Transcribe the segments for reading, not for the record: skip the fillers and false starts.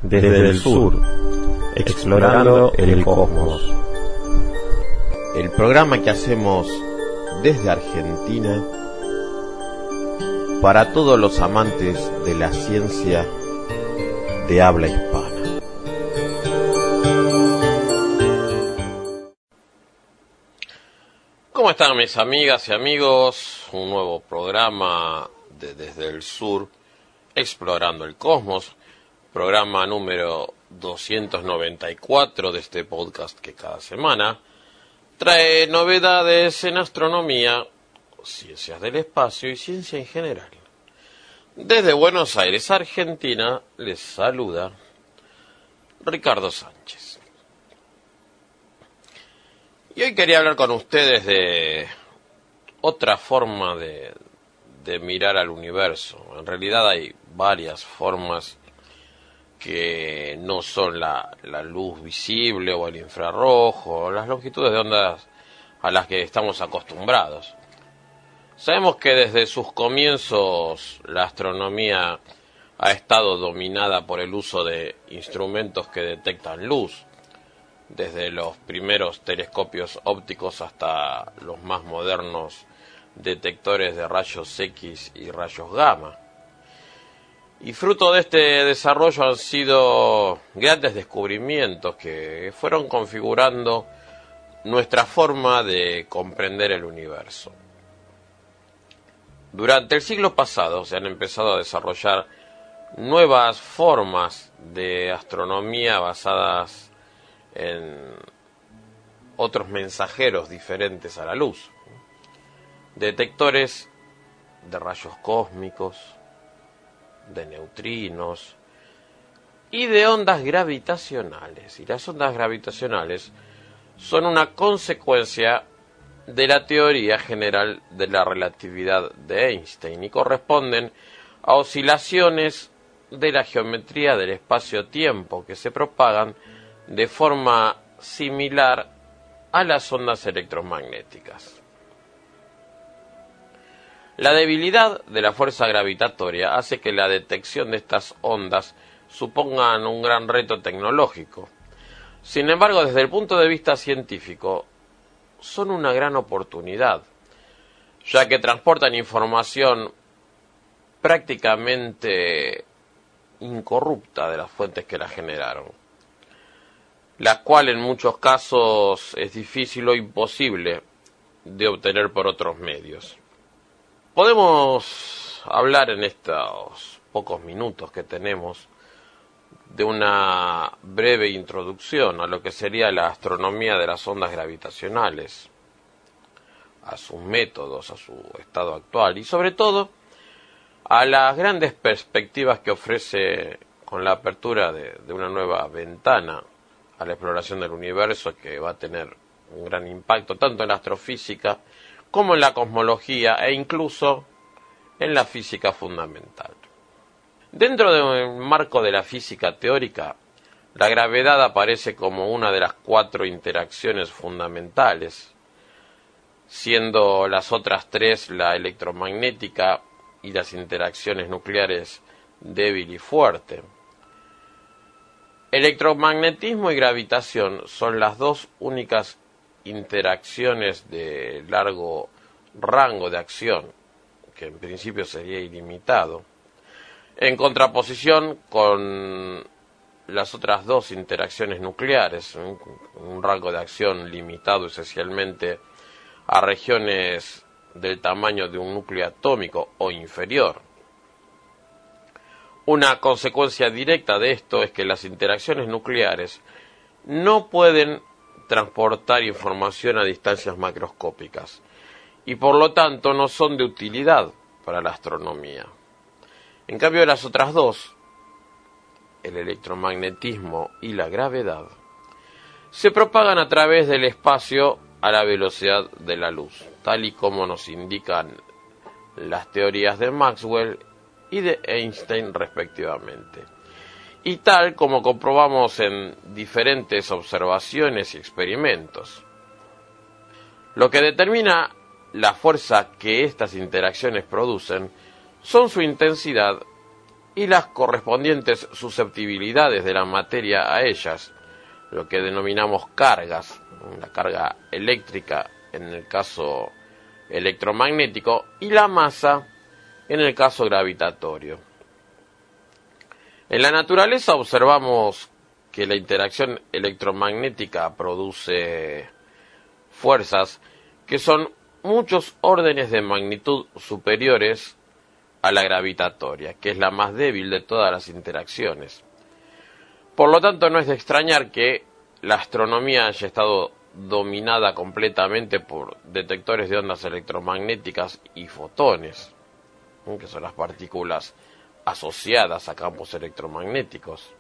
desde el sur, explorando el cosmos. El programa que hacemos desde Argentina para todos los amantes de la ciencia de habla hispana. ¿Cómo están mis amigas y amigos? Un nuevo programa de Desde el Sur, explorando el cosmos. Programa número 294 de este podcast que cada semana trae novedades en astronomía, ciencias del espacio y ciencia en general. Desde Buenos Aires, Argentina, les saluda Ricardo Sánchez. Y hoy quería hablar con ustedes de otra forma de mirar al universo. En realidad hay varias formas que no son la luz visible o el infrarrojo, las longitudes de ondas a las que estamos acostumbrados. Sabemos que desde sus comienzos la astronomía ha estado dominada por el uso de instrumentos que detectan luz, desde los primeros telescopios ópticos hasta los más modernos detectores de rayos X y rayos gamma. Y fruto de este desarrollo han sido grandes descubrimientos que fueron configurando nuestra forma de comprender el universo. Durante el siglo pasado se han empezado a desarrollar nuevas formas de astronomía basadas en otros mensajeros diferentes a la luz. Detectores de rayos cósmicos, de neutrinos y de ondas gravitacionales. Y las ondas gravitacionales son una consecuencia de la teoría general de la relatividad de Einstein y corresponden a oscilaciones de la geometría del espacio-tiempo que se propagan de forma similar a las ondas electromagnéticas. La debilidad de la fuerza gravitatoria hace que la detección de estas ondas supongan un gran reto tecnológico. Sin embargo, desde el punto de vista científico, son una gran oportunidad, ya que transportan información prácticamente incorrupta de las fuentes que la generaron, la cual en muchos casos es difícil o imposible de obtener por otros medios. Podemos hablar en estos pocos minutos que tenemos de una breve introducción a lo que sería la astronomía de las ondas gravitacionales, a sus métodos, a su estado actual y sobre todo a las grandes perspectivas que ofrece con la apertura de una nueva ventana a la exploración del universo que va a tener un gran impacto tanto en la astrofísica como en la cosmología e incluso en la física fundamental. Dentro del marco de la física teórica, la gravedad aparece como una de las 4 interacciones fundamentales, siendo las otras 3 la electromagnética y las interacciones nucleares débil y fuerte. Electromagnetismo y gravitación son las 2 únicas interacciones de largo rango de acción, que en principio sería ilimitado, en contraposición con las otras 2 interacciones nucleares, un rango de acción limitado esencialmente a regiones del tamaño de un núcleo atómico o inferior. Una consecuencia directa de esto es que las interacciones nucleares no pueden transportar información a distancias macroscópicas y por lo tanto no son de utilidad para la astronomía. En cambio, las otras 2, el electromagnetismo y la gravedad, se propagan a través del espacio a la velocidad de la luz, tal y como nos indican las teorías de Maxwell y de Einstein respectivamente, y tal como comprobamos en diferentes observaciones y experimentos. Lo que determina la fuerza que estas interacciones producen son su intensidad y las correspondientes susceptibilidades de la materia a ellas, lo que denominamos cargas, la carga eléctrica en el caso electromagnético y la masa en el caso gravitatorio. En la naturaleza observamos que la interacción electromagnética produce fuerzas que son muchos órdenes de magnitud superiores a la gravitatoria, que es la más débil de todas las interacciones. Por lo tanto, no es de extrañar que la astronomía haya estado dominada completamente por detectores de ondas electromagnéticas y fotones, que son las partículas asociadas a campos electromagnéticos.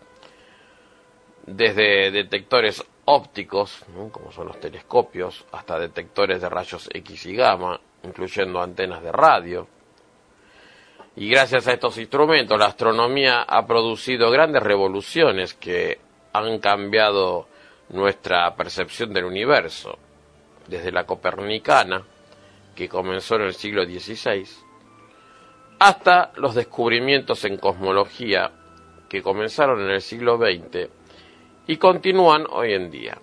Desde detectores ópticos, como son los telescopios, hasta detectores de rayos X y gamma, incluyendo antenas de radio. Y gracias a estos instrumentos, la astronomía ha producido grandes revoluciones que han cambiado nuestra percepción del universo, desde la copernicana, que comenzó en el siglo XVI, hasta los descubrimientos en cosmología, que comenzaron en el siglo XX y continúan hoy en día.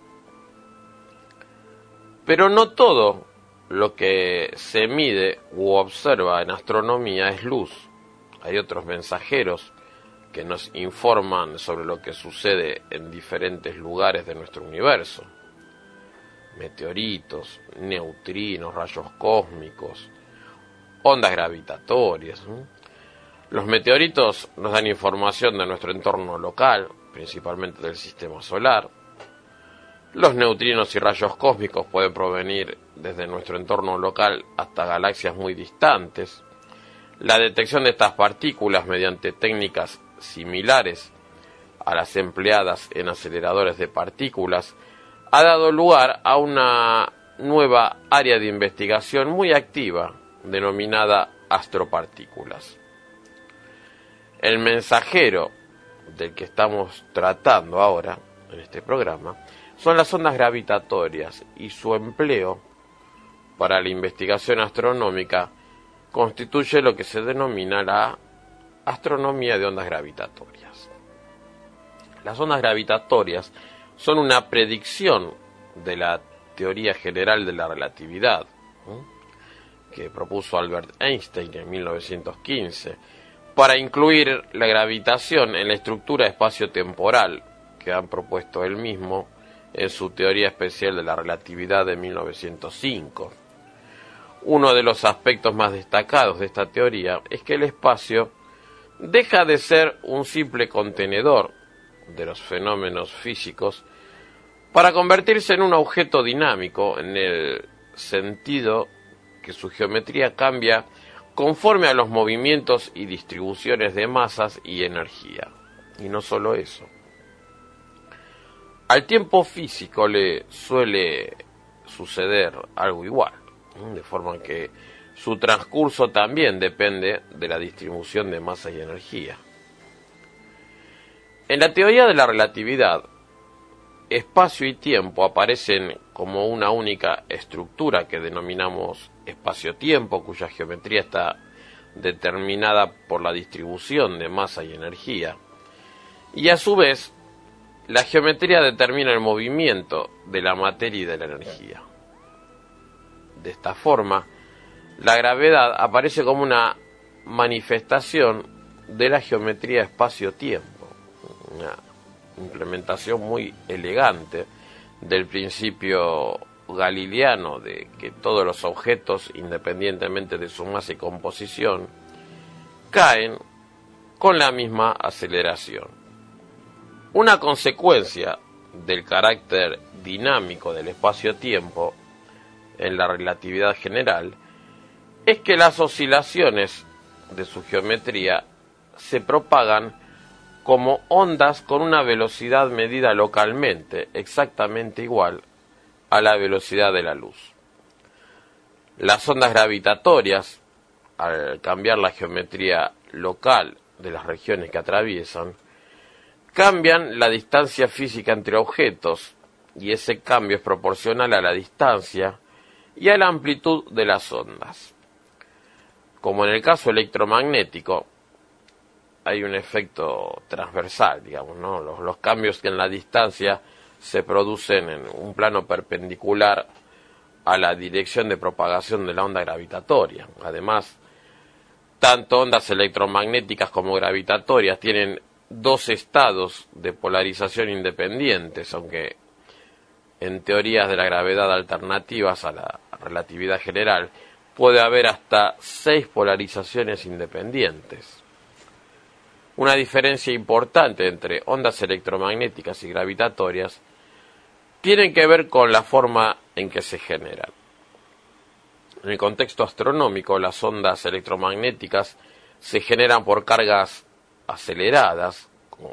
Pero no todo lo que se mide u observa en astronomía es luz. Hay otros mensajeros que nos informan sobre lo que sucede en diferentes lugares de nuestro universo. Meteoritos, neutrinos, rayos cósmicos, ondas gravitatorias. Los meteoritos nos dan información de nuestro entorno local, principalmente del sistema solar. Los neutrinos y rayos cósmicos pueden provenir desde nuestro entorno local hasta galaxias muy distantes. La detección de estas partículas mediante técnicas similares a las empleadas en aceleradores de partículas ha dado lugar a una nueva área de investigación muy activa denominada astropartículas. El mensajero del que estamos tratando ahora en este programa son las ondas gravitatorias, y su empleo para la investigación astronómica constituye lo que se denomina la astronomía de ondas gravitatorias. Las ondas gravitatorias son una predicción de la teoría general de la relatividad, que propuso Albert Einstein en 1915, para incluir la gravitación en la estructura espacio-temporal que han propuesto él mismo en su teoría especial de la relatividad de 1905. Uno de los aspectos más destacados de esta teoría es que el espacio deja de ser un simple contenedor de los fenómenos físicos para convertirse en un objeto dinámico, en el sentido que su geometría cambia conforme a los movimientos y distribuciones de masas y energía. Y no solo eso. Al tiempo físico le suele suceder algo igual, de forma que su transcurso también depende de la distribución de masa y energía. En la teoría de la relatividad, espacio y tiempo aparecen como una única estructura que denominamos espacio-tiempo, cuya geometría está determinada por la distribución de masa y energía, y a su vez la geometría determina el movimiento de la materia y de la energía. De esta forma, la gravedad aparece como una manifestación de la geometría espacio-tiempo, una implementación muy elegante del principio galileano de que todos los objetos, independientemente de su masa y composición, caen con la misma aceleración. Una consecuencia del carácter dinámico del espacio-tiempo en la relatividad general es que las oscilaciones de su geometría se propagan como ondas con una velocidad medida localmente, exactamente igual a la velocidad de la luz. Las ondas gravitatorias, al cambiar la geometría local de las regiones que atraviesan, cambian la distancia física entre objetos, y ese cambio es proporcional a la distancia y a la amplitud de las ondas. Como en el caso electromagnético, hay un efecto transversal, digamos, ¿no? Los cambios que en la distancia se producen en un plano perpendicular a la dirección de propagación de la onda gravitatoria. Además, tanto ondas electromagnéticas como gravitatorias tienen dos estados de polarización independientes, aunque en teorías de la gravedad alternativas a la relatividad general puede haber hasta 6 polarizaciones independientes. Una diferencia importante entre ondas electromagnéticas y gravitatorias tiene que ver con la forma en que se generan. En el contexto astronómico, las ondas electromagnéticas se generan por cargas aceleradas,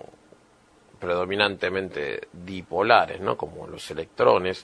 predominantemente dipolares, ¿no? Como los electrones,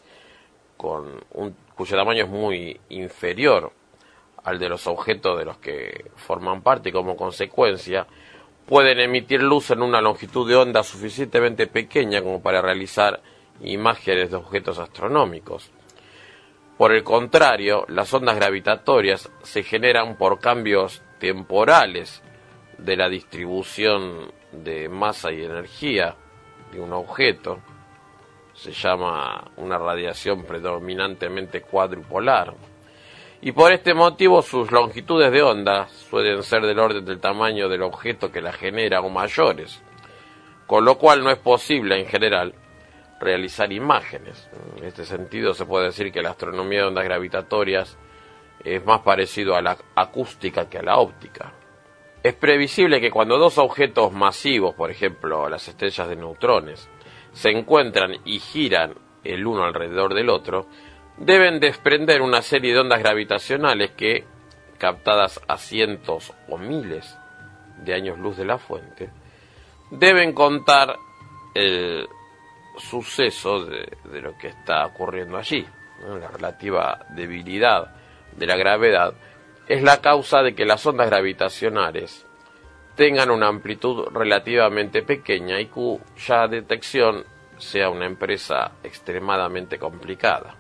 cuyo tamaño es muy inferior al de los objetos de los que forman parte, y como consecuencia pueden emitir luz en una longitud de onda suficientemente pequeña como para realizar imágenes de objetos astronómicos. Por el contrario, las ondas gravitatorias se generan por cambios temporales de la distribución de masa y energía de un objeto. Se llama una radiación predominantemente cuadrupolar. Y por este motivo sus longitudes de onda suelen ser del orden del tamaño del objeto que la genera o mayores, con lo cual no es posible en general realizar imágenes. En este sentido se puede decir que la astronomía de ondas gravitatorias es más parecido a la acústica que a la óptica. Es previsible que cuando dos objetos masivos, por ejemplo las estrellas de neutrones, se encuentran y giran el uno alrededor del otro, deben desprender una serie de ondas gravitacionales que, captadas a cientos o miles de años luz de la fuente, deben contar el suceso de lo que está ocurriendo allí, ¿no? La relativa debilidad de la gravedad es la causa de que las ondas gravitacionales tengan una amplitud relativamente pequeña y cuya detección sea una empresa extremadamente complicada.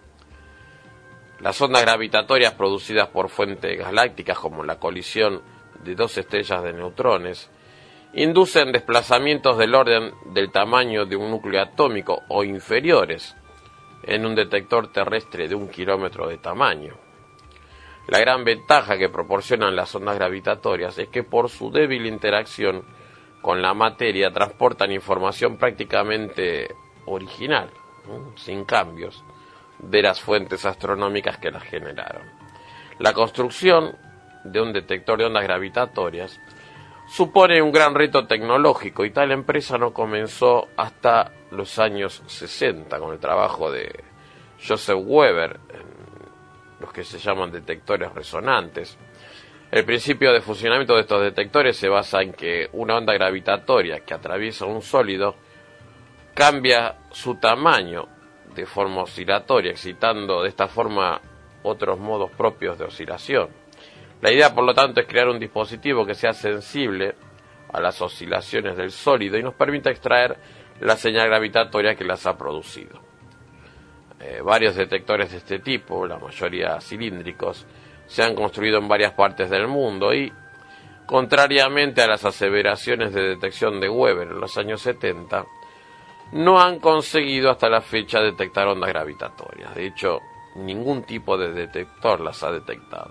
Las ondas gravitatorias producidas por fuentes galácticas, como la colisión de dos estrellas de neutrones, inducen desplazamientos del orden del tamaño de un núcleo atómico o inferiores en un detector terrestre de 1 kilómetro de tamaño. La gran ventaja que proporcionan las ondas gravitatorias es que por su débil interacción con la materia transportan información prácticamente original, ¿no? Sin cambios, de las fuentes astronómicas que las generaron. La construcción de un detector de ondas gravitatorias supone un gran reto tecnológico y tal empresa no comenzó hasta los años 60 con el trabajo de Joseph Weber en los que se llaman detectores resonantes. El principio de funcionamiento de estos detectores se basa en que una onda gravitatoria que atraviesa un sólido cambia su tamaño de forma oscilatoria, excitando de esta forma otros modos propios de oscilación. La idea, por lo tanto, es crear un dispositivo que sea sensible a las oscilaciones del sólido y nos permita extraer la señal gravitatoria que las ha producido. Varios detectores de este tipo, la mayoría cilíndricos, se han construido en varias partes del mundo y, contrariamente a las aseveraciones de detección de Weber en los años 70, no han conseguido hasta la fecha detectar ondas gravitatorias. De hecho, ningún tipo de detector las ha detectado.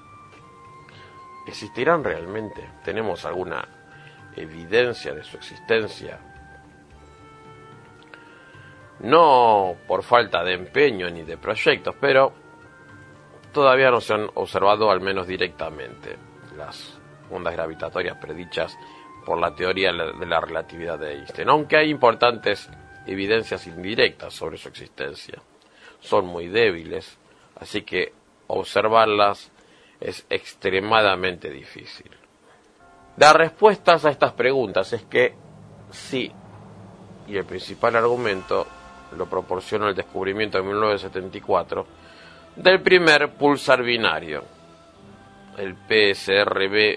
¿Existirán realmente? ¿Tenemos alguna evidencia de su existencia? No por falta de empeño ni de proyectos, pero todavía no se han observado, al menos directamente, las ondas gravitatorias predichas por la teoría de la relatividad de Einstein, aunque hay importantes evidencias indirectas sobre su existencia. Son muy débiles, así que observarlas es extremadamente difícil. Dar respuestas a estas preguntas es que sí, y el principal argumento lo proporciona el descubrimiento en 1974 del primer púlsar binario, el PSRB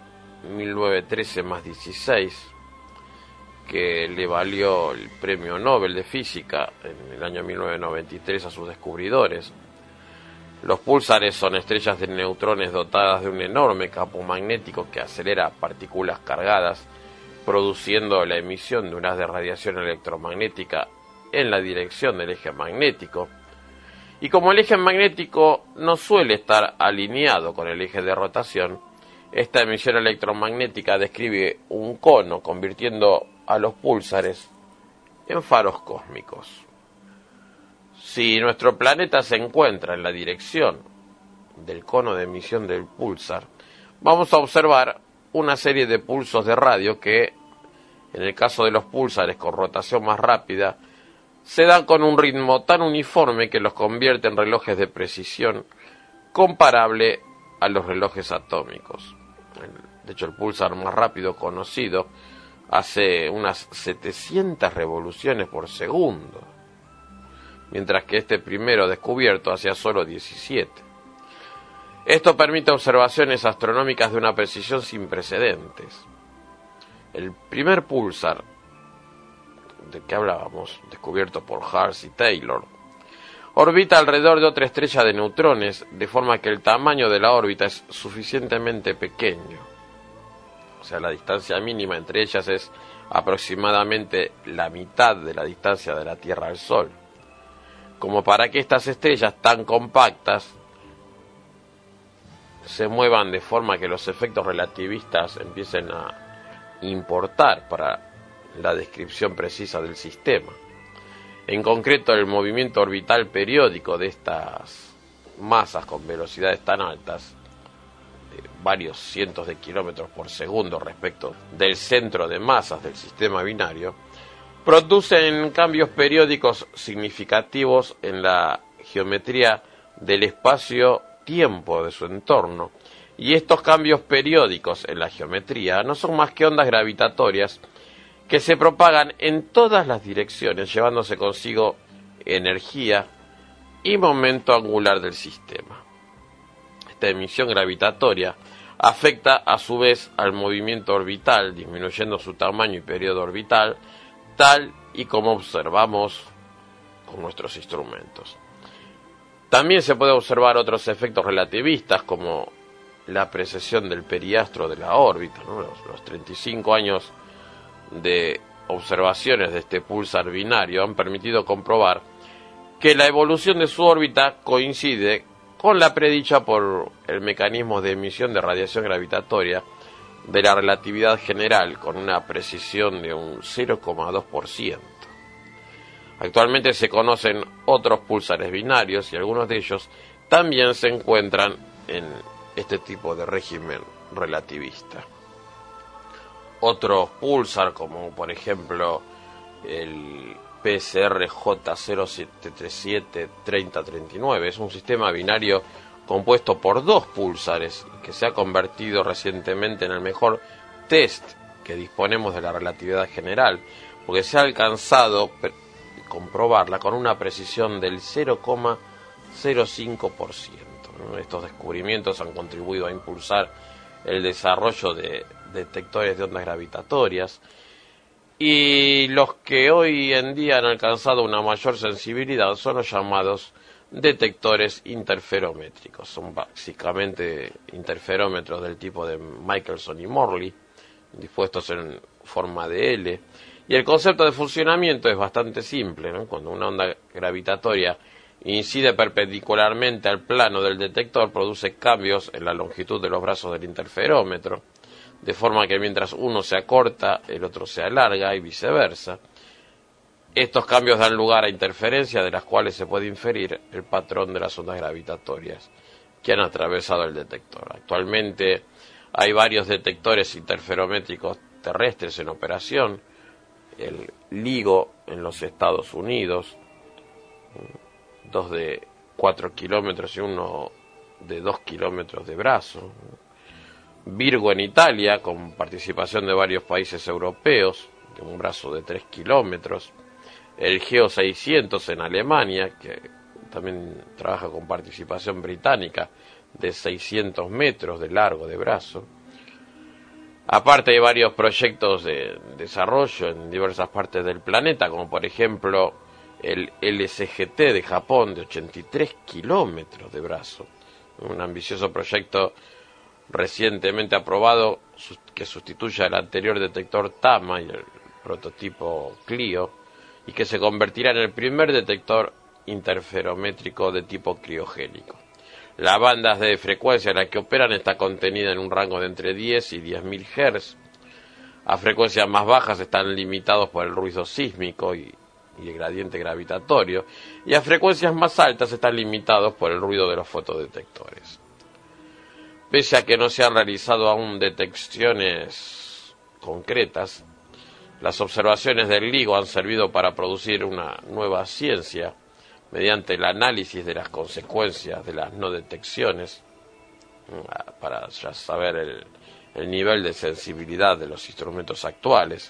1913+16, que le valió el premio Nobel de Física en el año 1993 a sus descubridores. Los púlsares son estrellas de neutrones dotadas de un enorme campo magnético que acelera partículas cargadas, produciendo la emisión de un haz de radiación electromagnética en la dirección del eje magnético. Y como el eje magnético no suele estar alineado con el eje de rotación, esta emisión electromagnética describe un cono, convirtiendo a los púlsares en faros cósmicos. Si nuestro planeta se encuentra en la dirección del cono de emisión del púlsar, vamos a observar una serie de pulsos de radio que, en el caso de los púlsares con rotación más rápida, se dan con un ritmo tan uniforme que los convierte en relojes de precisión comparable a los relojes atómicos. De hecho, el púlsar más rápido conocido hace unas 700 revoluciones por segundo, mientras que este primero descubierto hacía solo 17. Esto permite observaciones astronómicas de una precisión sin precedentes. El primer púlsar del que hablábamos, descubierto por Hars y Taylor, orbita alrededor de otra estrella de neutrones, de forma que el tamaño de la órbita es suficientemente pequeño. O sea, la distancia mínima entre ellas es aproximadamente la mitad de la distancia de la Tierra al Sol, como para que estas estrellas tan compactas se muevan de forma que los efectos relativistas empiecen a importar para la descripción precisa del sistema. En concreto, el movimiento orbital periódico de estas masas con velocidades tan altas, varios cientos de kilómetros por segundo respecto del centro de masas del sistema binario, producen cambios periódicos significativos en la geometría del espacio-tiempo de su entorno, y estos cambios periódicos en la geometría no son más que ondas gravitatorias que se propagan en todas las direcciones, llevándose consigo energía y momento angular del sistema. Esta emisión gravitatoria afecta a su vez al movimiento orbital, disminuyendo su tamaño y periodo orbital, tal y como observamos con nuestros instrumentos. También se puede observar otros efectos relativistas, como la precesión del periastro de la órbita, ¿no? Los 35 años de observaciones de este púlsar binario han permitido comprobar que la evolución de su órbita coincide con la predicha por el mecanismo de emisión de radiación gravitatoria de la relatividad general, con una precisión de un 0,2%. Actualmente se conocen otros púlsares binarios y algunos de ellos también se encuentran en este tipo de régimen relativista. Otros púlsar, como por ejemplo el PSR J0737-3039, es un sistema binario compuesto por dos púlsares que se ha convertido recientemente en el mejor test que disponemos de la relatividad general, porque se ha alcanzado comprobarla con una precisión del 0,05%. Estos descubrimientos han contribuido a impulsar el desarrollo de detectores de ondas gravitatorias, y los que hoy en día han alcanzado una mayor sensibilidad son los llamados detectores interferométricos. Son básicamente interferómetros del tipo de Michelson y Morley, dispuestos en forma de L, y el concepto de funcionamiento es bastante simple, ¿no? Cuando una onda gravitatoria incide perpendicularmente al plano del detector, produce cambios en la longitud de los brazos del interferómetro, de forma que mientras uno se acorta, el otro se alarga y viceversa. Estos cambios dan lugar a interferencias de las cuales se puede inferir el patrón de las ondas gravitatorias que han atravesado el detector. Actualmente hay varios detectores interferométricos terrestres en operación: el LIGO en los Estados Unidos, 2 de 4 kilómetros y uno de 2 kilómetros de brazo; Virgo en Italia, con participación de varios países europeos, de un brazo de 3 kilómetros; el GEO 600 en Alemania, que también trabaja con participación británica, de 600 metros de largo de brazo. Aparte hay varios proyectos de desarrollo en diversas partes del planeta, como por ejemplo el LSGT de Japón de 83 kilómetros de brazo, un ambicioso proyecto recientemente aprobado que sustituye al anterior detector Tama y el prototipo Clio, y que se convertirá en el primer detector interferométrico de tipo criogénico. La banda de frecuencia en la que operan está contenida en un rango de entre 10 y 10.000 Hz. A frecuencias más bajas están limitados por el ruido sísmico y el gradiente gravitatorio, y a frecuencias más altas están limitados por el ruido de los fotodetectores. Pese a que no se han realizado aún detecciones concretas, las observaciones del LIGO han servido para producir una nueva ciencia mediante el análisis de las consecuencias de las no detecciones, para ya saber el nivel de sensibilidad de los instrumentos actuales.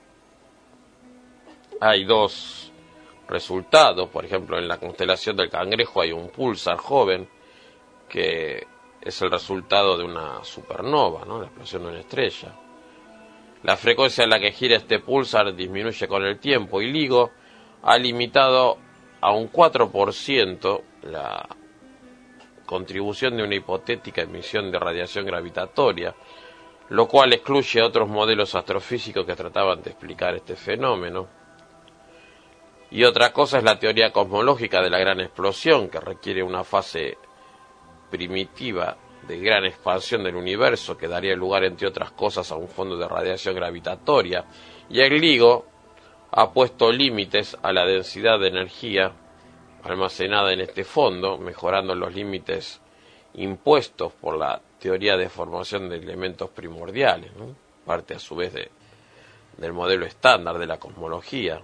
Hay dos resultados. Por ejemplo, en la constelación del Cangrejo hay un púlsar joven que es el resultado de una supernova, ¿no? La explosión de una estrella. La frecuencia en la que gira este púlsar disminuye con el tiempo, y LIGO ha limitado a un 4% la contribución de una hipotética emisión de radiación gravitatoria, lo cual excluye a otros modelos astrofísicos que trataban de explicar este fenómeno. Y otra cosa es la teoría cosmológica de la gran explosión, que requiere una fase primitiva de gran expansión del universo que daría lugar, entre otras cosas, a un fondo de radiación gravitatoria, y el LIGO ha puesto límites a la densidad de energía almacenada en este fondo, mejorando los límites impuestos por la teoría de formación de elementos primordiales, ¿no? Parte a su vez del modelo estándar de la cosmología.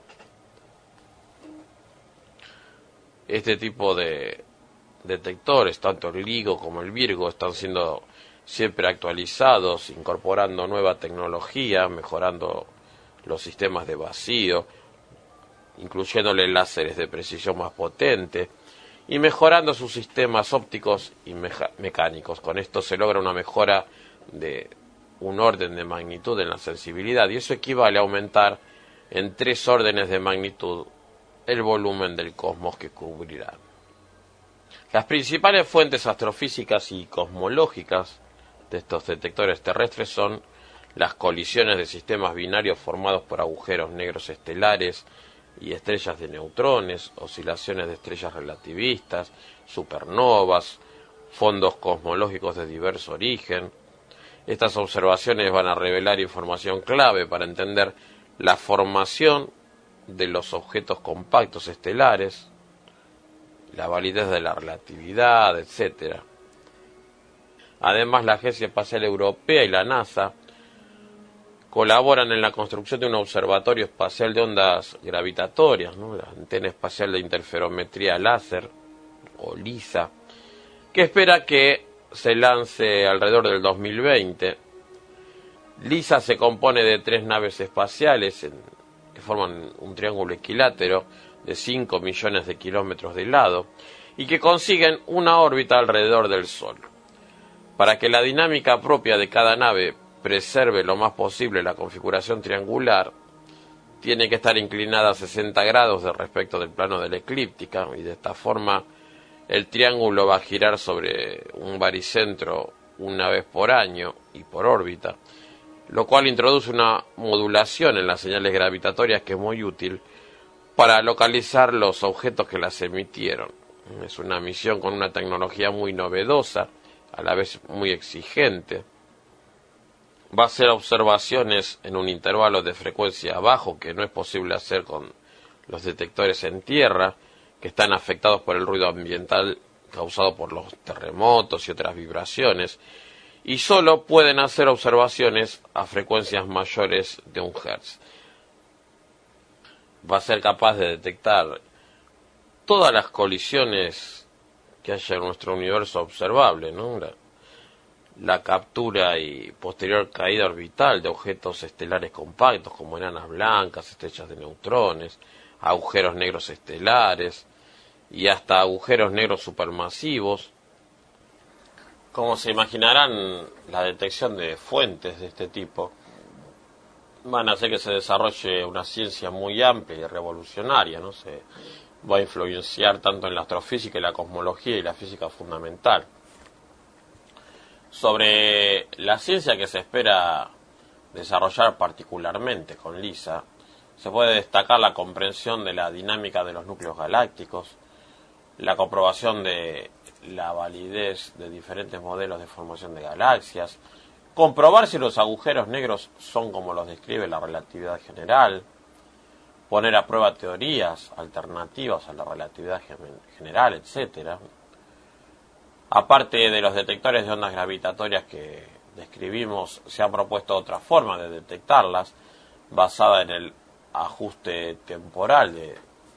Este tipo de detectores, tanto el LIGO como el Virgo, están siendo siempre actualizados, incorporando nueva tecnología, mejorando los sistemas de vacío, incluyéndole láseres de precisión más potentes y mejorando sus sistemas ópticos y mecánicos. Con esto se logra una mejora de un orden de magnitud en la sensibilidad, y eso equivale a aumentar en 3 órdenes de magnitud el volumen del cosmos que cubrirán. Las principales fuentes astrofísicas y cosmológicas de estos detectores terrestres son las colisiones de sistemas binarios formados por agujeros negros estelares y estrellas de neutrones, oscilaciones de estrellas relativistas, supernovas, fondos cosmológicos de diverso origen. Estas observaciones van a revelar información clave para entender la formación de los objetos compactos estelares, la validez de la relatividad, etc. Además, la Agencia Espacial Europea y la NASA colaboran en la construcción de un observatorio espacial de ondas gravitatorias, ¿no? La Antena Espacial de Interferometría Láser, o LISA, que espera que se lance alrededor del 2020. LISA se compone de 3 naves espaciales que forman un triángulo equilátero de 5 millones de kilómetros de lado y que consiguen una órbita alrededor del Sol. Para que la dinámica propia de cada nave preserve lo más posible la configuración triangular, tiene que estar inclinada a 60 grados de respecto del plano de la eclíptica, y de esta forma el triángulo va a girar sobre un baricentro una vez por año y por órbita, lo cual introduce una modulación en las señales gravitatorias que es muy útil para localizar los objetos que las emitieron. Es una misión con una tecnología muy novedosa, a la vez muy exigente. Va a hacer observaciones en un intervalo de frecuencia bajo, que no es posible hacer con los detectores en tierra, que están afectados por el ruido ambiental causado por los terremotos y otras vibraciones, y solo pueden hacer observaciones a frecuencias mayores de 1 Hz. Va a ser capaz de detectar todas las colisiones que haya en nuestro universo observable, ¿no? La captura y posterior caída orbital de objetos estelares compactos como enanas blancas, estrellas de neutrones, agujeros negros estelares y hasta agujeros negros supermasivos. Como se imaginarán, la detección de fuentes de este tipo van a hacer que se desarrolle una ciencia muy amplia y revolucionaria, ¿no? Se va a influenciar tanto en la astrofísica y la cosmología y la física fundamental. Sobre la ciencia que se espera desarrollar particularmente con LISA, se puede destacar la comprensión de la dinámica de los núcleos galácticos, la comprobación de la validez de diferentes modelos de formación de galaxias, comprobar si los agujeros negros son como los describe la relatividad general, poner a prueba teorías alternativas a la relatividad general, etc. Aparte de los detectores de ondas gravitatorias que describimos, se ha propuesto otra forma de detectarlas, basada en el ajuste temporal de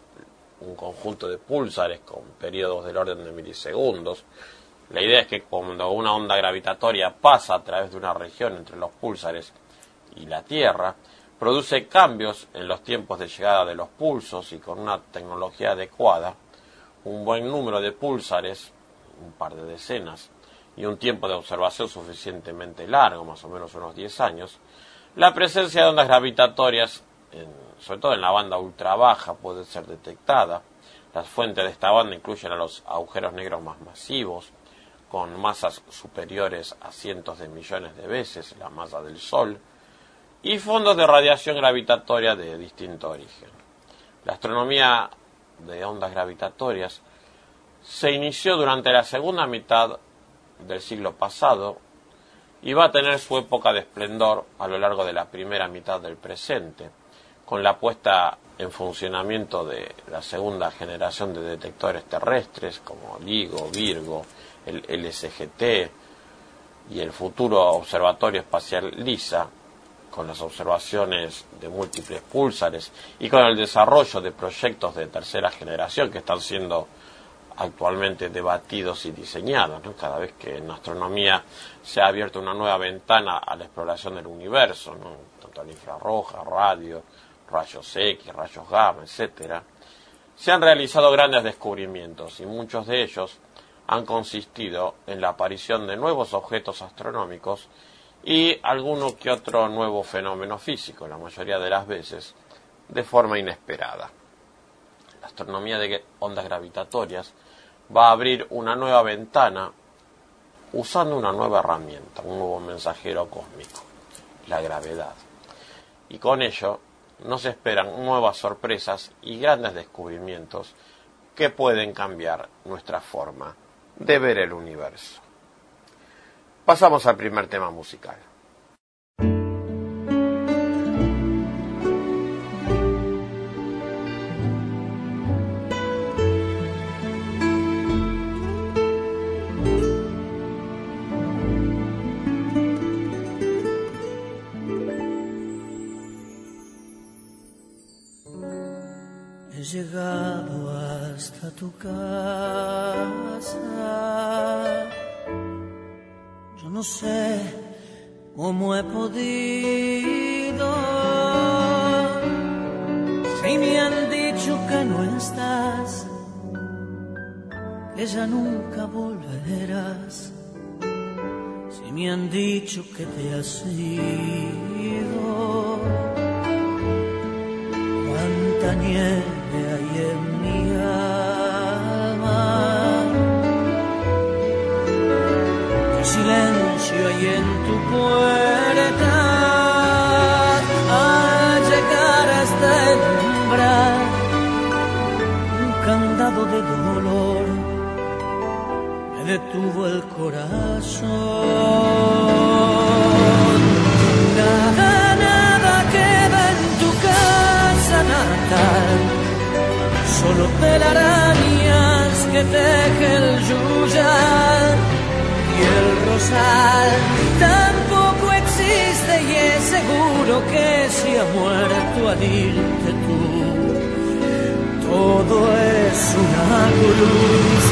un conjunto de púlsares con periodos del orden de milisegundos. La idea es que cuando una onda gravitatoria pasa a través de una región entre los púlsares y la Tierra, produce cambios en los tiempos de llegada de los pulsos y con una tecnología adecuada, un buen número de púlsares, un par de decenas, y un tiempo de observación suficientemente largo, más o menos unos 10 años, la presencia de ondas gravitatorias, sobre todo en la banda ultra baja, puede ser detectada. Las fuentes de esta banda incluyen a los agujeros negros más masivos, con masas superiores a cientos de millones de veces la masa del Sol, y fondos de radiación gravitatoria de distinto origen. La astronomía de ondas gravitatorias se inició durante la segunda mitad del siglo pasado y va a tener su época de esplendor a lo largo de la primera mitad del presente, con la puesta en funcionamiento de la segunda generación de detectores terrestres como LIGO, Virgo, el LSGT y el futuro Observatorio Espacial LISA, con las observaciones de múltiples púlsares y con el desarrollo de proyectos de tercera generación que están siendo actualmente debatidos y diseñados, ¿no? Cada vez que en astronomía se ha abierto una nueva ventana a la exploración del universo, ¿no? Tanto al infrarroja, radio, rayos X, rayos gamma, etcétera, se han realizado grandes descubrimientos y muchos de ellos han consistido en la aparición de nuevos objetos astronómicos y alguno que otro nuevo fenómeno físico, la mayoría de las veces de forma inesperada. La astronomía de ondas gravitatorias va a abrir una nueva ventana usando una nueva herramienta, un nuevo mensajero cósmico, la gravedad. Y con ello nos esperan nuevas sorpresas y grandes descubrimientos que pueden cambiar nuestra forma de ver el universo. Pasamos al primer tema musical. He llegado hasta tu casa. Yo no sé cómo he podido. Si me han dicho que no estás, que ya nunca volverás. Si me han dicho que te has ido, cuánta nieve hay en mi alma, qué silencio hay en tu puerta. Al llegar hasta el umbral, un candado de dolor me detuvo el corazón. Nada queda en tu casa natal, solo telarañas que teje el yuyar, y el rosal tampoco existe y es seguro que si ha muerto al irte tú, todo es una cruz.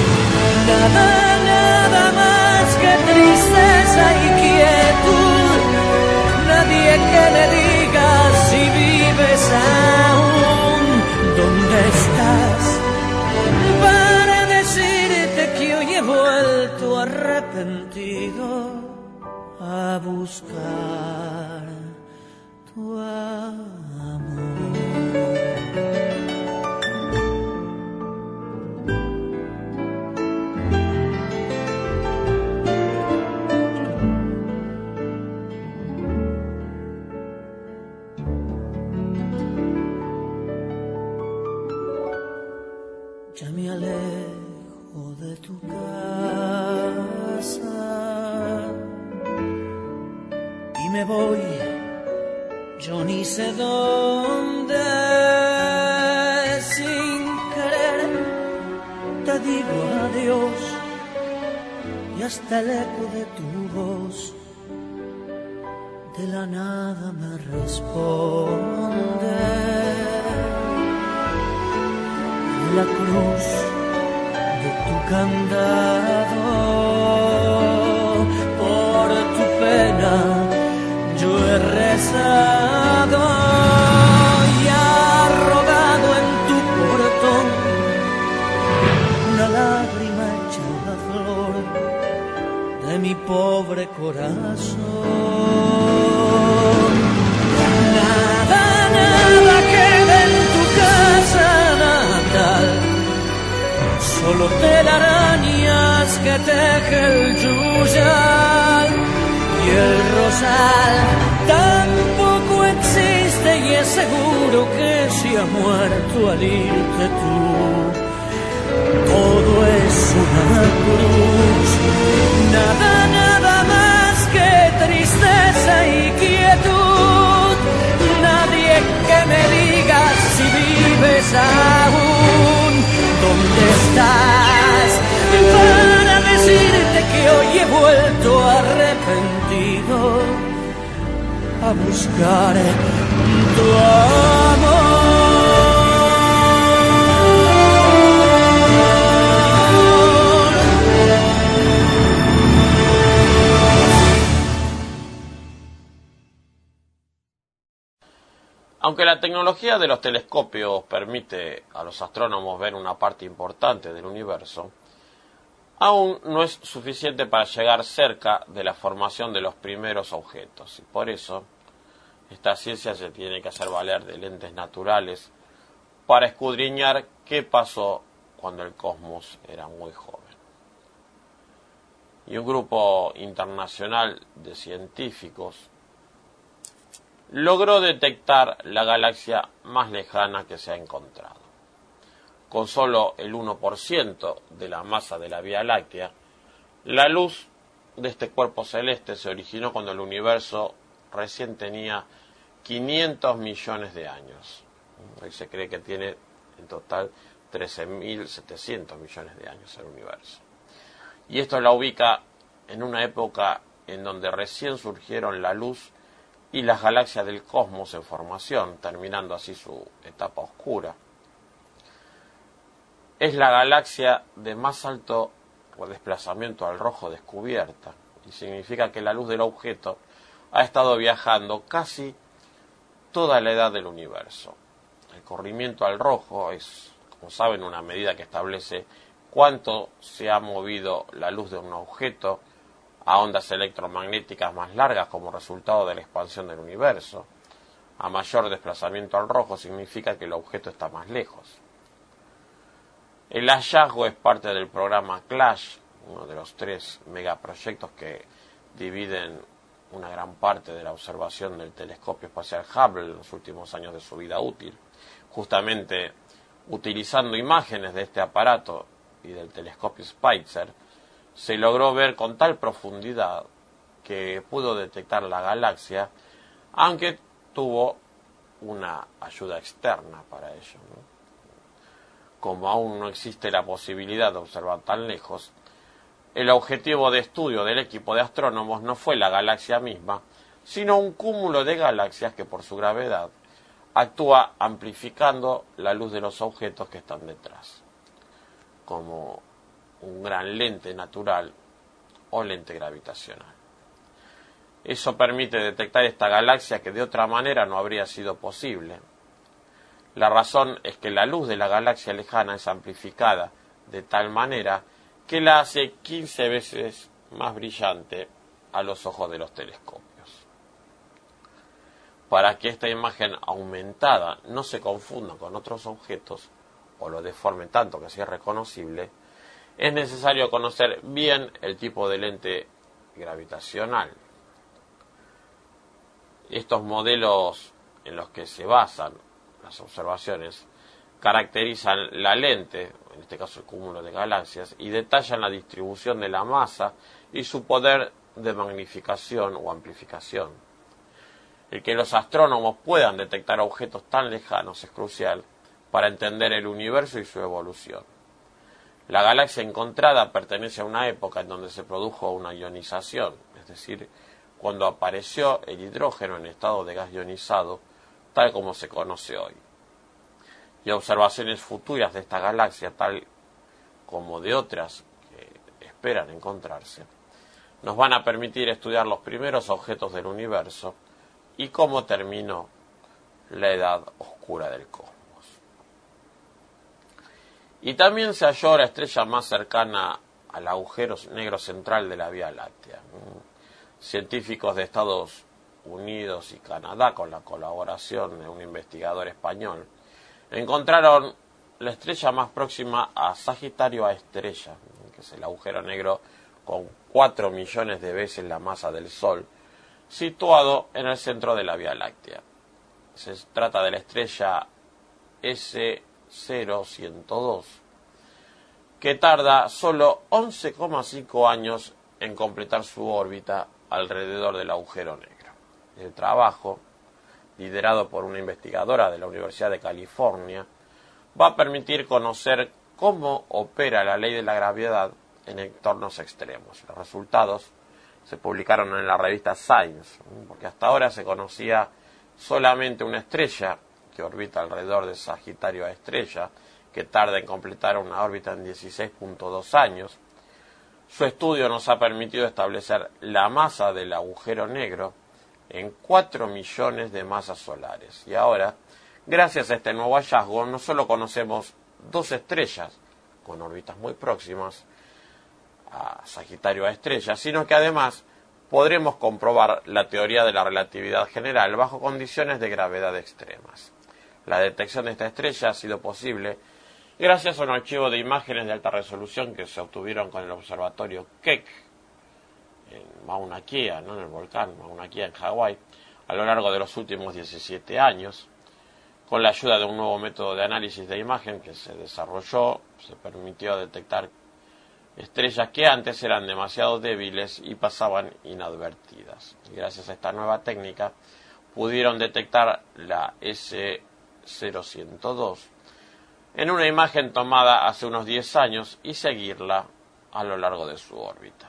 Nada más que tristeza y quietud, nadie que me diga si vives aún, dónde estás, para decirte que hoy he vuelto arrepentido a buscar tu tu amor. Ya me alejo de tu casa y me voy, yo ni sé dónde, sin querer te digo adiós y hasta el eco de tu voz de la nada me responde. La cruz de tu candado, por tu pena yo he rezado y ha rodado en tu portón una lágrima hecha la flor de mi pobre corazón. Nada, nada queda en tu casa natal, solo telarañas que teje el yuyal y el rosal tampoco existe y es seguro que se ha muerto al irte tú. Todo es una cruz, nada, nada más que tristeza y quietud. Nadie que me diga si vives aún, ¿dónde estás? Para decirte que hoy he vuelto arrepentido a buscar tu amor. Aunque la tecnología de los telescopios permite a los astrónomos ver una parte importante del universo, aún no es suficiente para llegar cerca de la formación de los primeros objetos, y por eso esta ciencia se tiene que hacer valer de lentes naturales para escudriñar qué pasó cuando el cosmos era muy joven. Y un grupo internacional de científicos logró detectar la galaxia más lejana que se ha encontrado. Con solo el 1% de la masa de la Vía Láctea, la luz de este cuerpo celeste se originó cuando el universo recién tenía 500 millones de años. Hoy se cree que tiene en total 13.700 millones de años el universo. Y esto la ubica en una época en donde recién surgieron la luz y las galaxias del cosmos en formación, terminando así su etapa oscura. Es la galaxia de más alto desplazamiento al rojo descubierta, y significa que la luz del objeto ha estado viajando casi toda la edad del universo. El corrimiento al rojo es, como saben, una medida que establece cuánto se ha movido la luz de un objeto a ondas electromagnéticas más largas como resultado de la expansión del universo. A mayor desplazamiento al rojo significa que el objeto está más lejos. El hallazgo es parte del programa CLASH, uno de los 3 megaproyectos que dividen una gran parte de la observación del telescopio espacial Hubble en los últimos años de su vida útil. Justamente utilizando imágenes de este aparato y del telescopio Spitzer, se logró ver con tal profundidad que pudo detectar la galaxia, aunque tuvo una ayuda externa para ello, ¿no? Como aún no existe la posibilidad de observar tan lejos, el objetivo de estudio del equipo de astrónomos no fue la galaxia misma, sino un cúmulo de galaxias que por su gravedad actúa amplificando la luz de los objetos que están detrás, como un gran lente natural o lente gravitacional. Eso permite detectar esta galaxia que de otra manera no habría sido posible. La razón es que la luz de la galaxia lejana es amplificada de tal manera que la hace 15 veces más brillante a los ojos de los telescopios. para que esta imagen aumentada no se confunda con otros objetos o lo deforme tanto que sea reconocible, es necesario conocer bien el tipo de lente gravitacional. Estos modelos en los que se basan las observaciones caracterizan la lente, en este caso el cúmulo de galaxias, y detallan la distribución de la masa y su poder de magnificación o amplificación. El que los astrónomos puedan detectar objetos tan lejanos es crucial para entender el universo y su evolución. La galaxia encontrada pertenece a una época en donde se produjo una ionización, es decir, cuando apareció el hidrógeno en estado de gas ionizado, tal como se conoce hoy. Y observaciones futuras de esta galaxia, tal como de otras que esperan encontrarse, nos van a permitir estudiar los primeros objetos del universo y cómo terminó la edad oscura del cosmos. Y también se halló la estrella más cercana al agujero negro central de la Vía Láctea. Científicos de Estados Unidos y Canadá, con la colaboración de un investigador español, encontraron la estrella más próxima a Sagitario A estrella, que es el agujero negro con 4 millones de veces la masa del Sol, situado en el centro de la Vía Láctea. Se trata de la estrella S0102, que tarda solo 11,5 años en completar su órbita alrededor del agujero negro. El trabajo, liderado por una investigadora de la Universidad de California, va a permitir conocer cómo opera la ley de la gravedad en entornos extremos. Los resultados se publicaron en la revista Science, porque hasta ahora se conocía solamente una estrella que orbita alrededor de Sagitario A estrella, que tarda en completar una órbita en 16,2 años. Su estudio nos ha permitido establecer la masa del agujero negro en 4 millones de masas solares. Y ahora, gracias a este nuevo hallazgo, no solo conocemos 2 estrellas con órbitas muy próximas a Sagitario A estrella, sino que además podremos comprobar la teoría de la relatividad general bajo condiciones de gravedad extremas. La detección de esta estrella ha sido posible gracias a un archivo de imágenes de alta resolución que se obtuvieron con el observatorio Keck en Mauna Kea, en el volcán Mauna Kea en Hawái, a lo largo de los últimos 17 años. Con la ayuda de un nuevo método de análisis de imagen que se desarrolló, se permitió detectar estrellas que antes eran demasiado débiles y pasaban inadvertidas. Y gracias a esta nueva técnica pudieron detectar la S0102 en una imagen tomada hace unos 10 años y seguirla a lo largo de su órbita.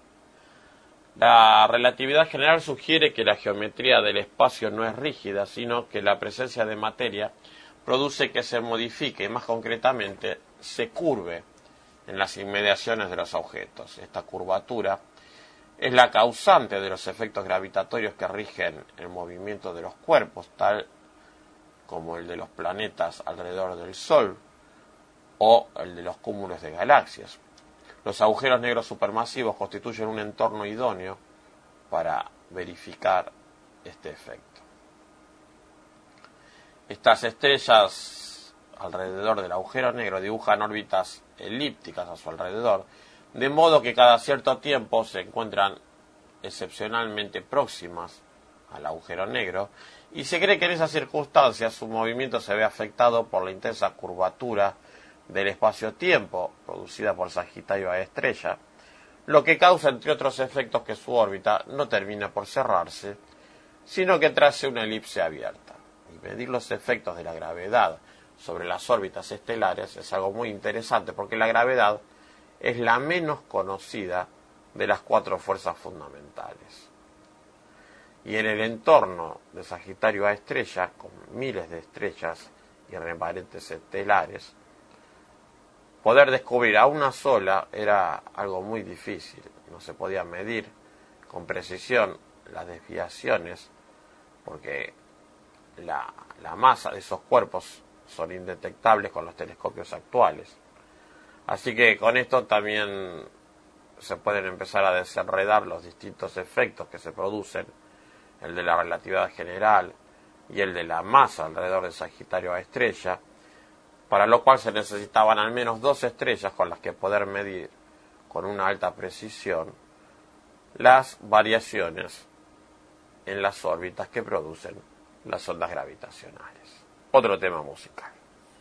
La relatividad general sugiere que la geometría del espacio no es rígida, sino que la presencia de materia produce que se modifique y, más concretamente, se curve en las inmediaciones de los objetos. Esta curvatura es la causante de los efectos gravitatorios que rigen el movimiento de los cuerpos, tal como el de los planetas alrededor del Sol o el de los cúmulos de galaxias. Los agujeros negros supermasivos constituyen un entorno idóneo para verificar este efecto. Estas estrellas alrededor del agujero negro dibujan órbitas elípticas a su alrededor, de modo que cada cierto tiempo se encuentran excepcionalmente próximas al agujero negro, y se cree que en esas circunstancias su movimiento se ve afectado por la intensa curvatura del espacio-tiempo producida por Sagitario A estrella, lo que causa, entre otros efectos, que su órbita no termina por cerrarse, sino que trace una elipse abierta. Y medir los efectos de la gravedad sobre las órbitas estelares es algo muy interesante, porque la gravedad es la menos conocida de las 4 fuerzas fundamentales. Y en el entorno de Sagitario A estrella, con miles de estrellas y remanentes estelares, poder descubrir a una sola era algo muy difícil. No se podía medir con precisión las desviaciones, porque la masa de esos cuerpos son indetectables con los telescopios actuales. Así que con esto también se pueden empezar a desenredar los distintos efectos que se producen, el de la relatividad general, y el de la masa alrededor de Sagitario A estrella, para lo cual se necesitaban al menos 2 estrellas con las que poder medir con una alta precisión las variaciones en las órbitas que producen las ondas gravitacionales. Otro tema musical.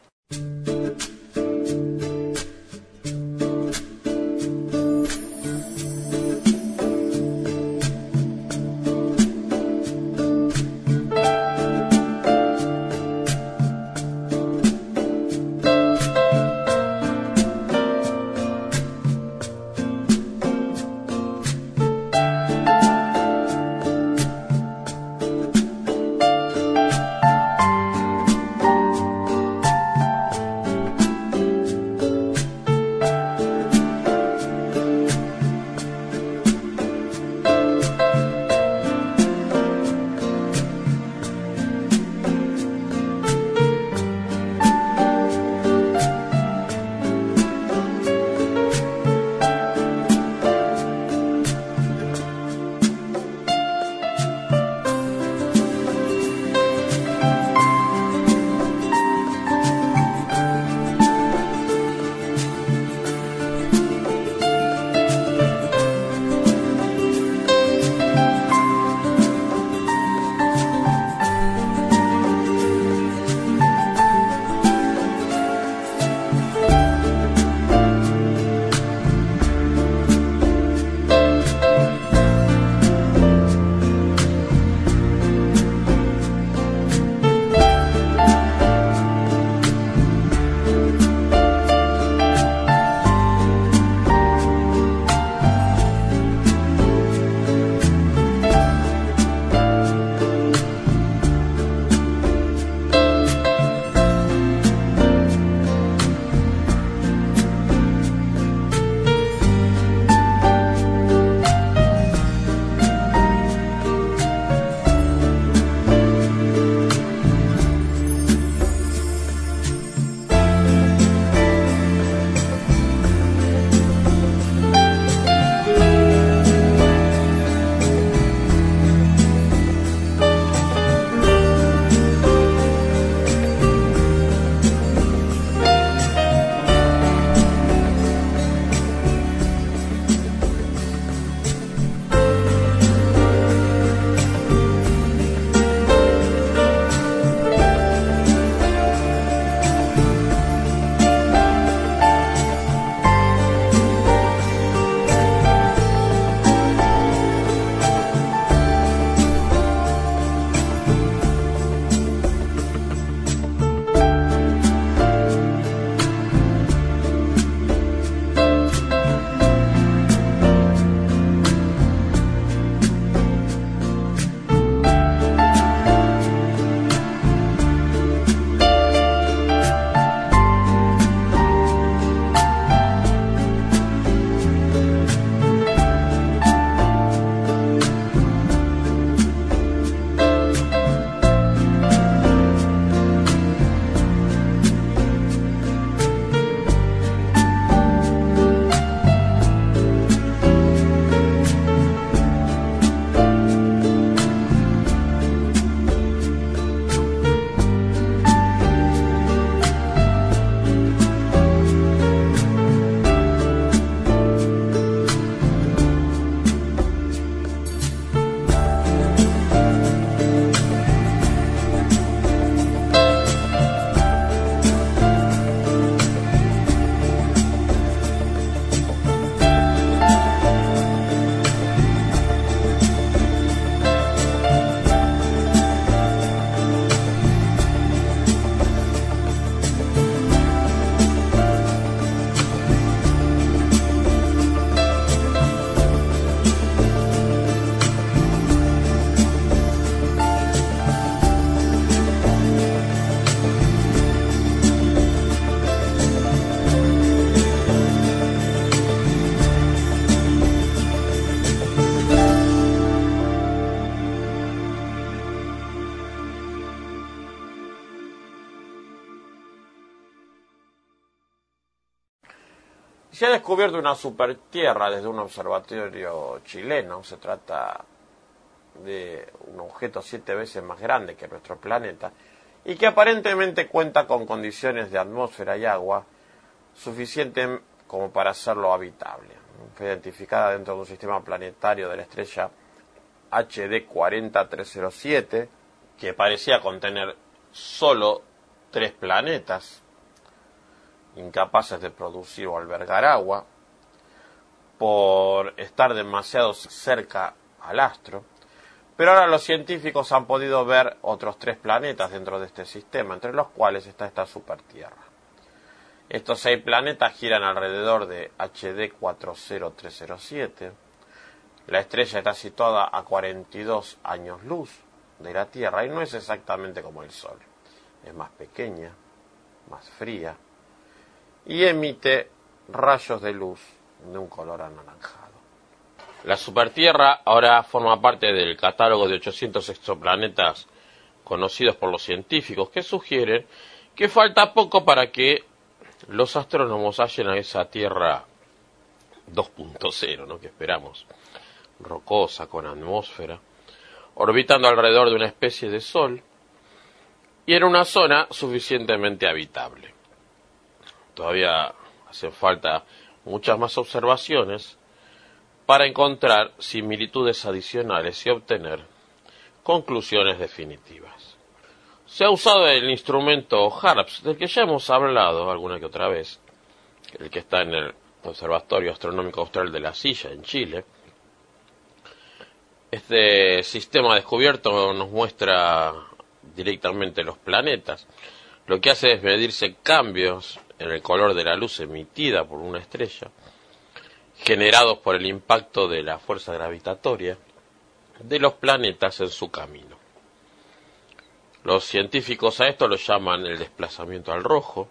Se ha descubierto una supertierra desde un observatorio chileno. Se trata de un objeto 7 veces más grande que nuestro planeta y que aparentemente cuenta con condiciones de atmósfera y agua suficientes como para hacerlo habitable. Fue identificada dentro de un sistema planetario de la estrella HD 40307, que parecía contener solo 3 planetas, incapaces de producir o albergar agua, por estar demasiado cerca al astro. Pero ahora los científicos han podido ver otros 3 planetas dentro de este sistema, entre los cuales está esta supertierra. Estos 6 planetas giran alrededor de HD 40307. La estrella está situada a 42 años luz de la Tierra y no es exactamente como el Sol. Es más pequeña, más fría y emite rayos de luz de un color anaranjado. La supertierra ahora forma parte del catálogo de 800 exoplanetas conocidos por los científicos, que sugieren que falta poco para que los astrónomos hallen a esa Tierra 2.0, ¿no?, que esperamos, rocosa, con atmósfera, orbitando alrededor de una especie de Sol y en una zona suficientemente habitable. Todavía hacen falta muchas más observaciones para encontrar similitudes adicionales y obtener conclusiones definitivas. Se ha usado el instrumento HARPS, del que ya hemos hablado alguna que otra vez, el que está en el Observatorio Astronómico Austral de La Silla, en Chile. Este sistema descubierto nos muestra directamente los planetas. Lo que hace es medirse cambios en el color de la luz emitida por una estrella, generados por el impacto de la fuerza gravitatoria de los planetas en su camino. Los científicos a esto lo llaman el desplazamiento al rojo,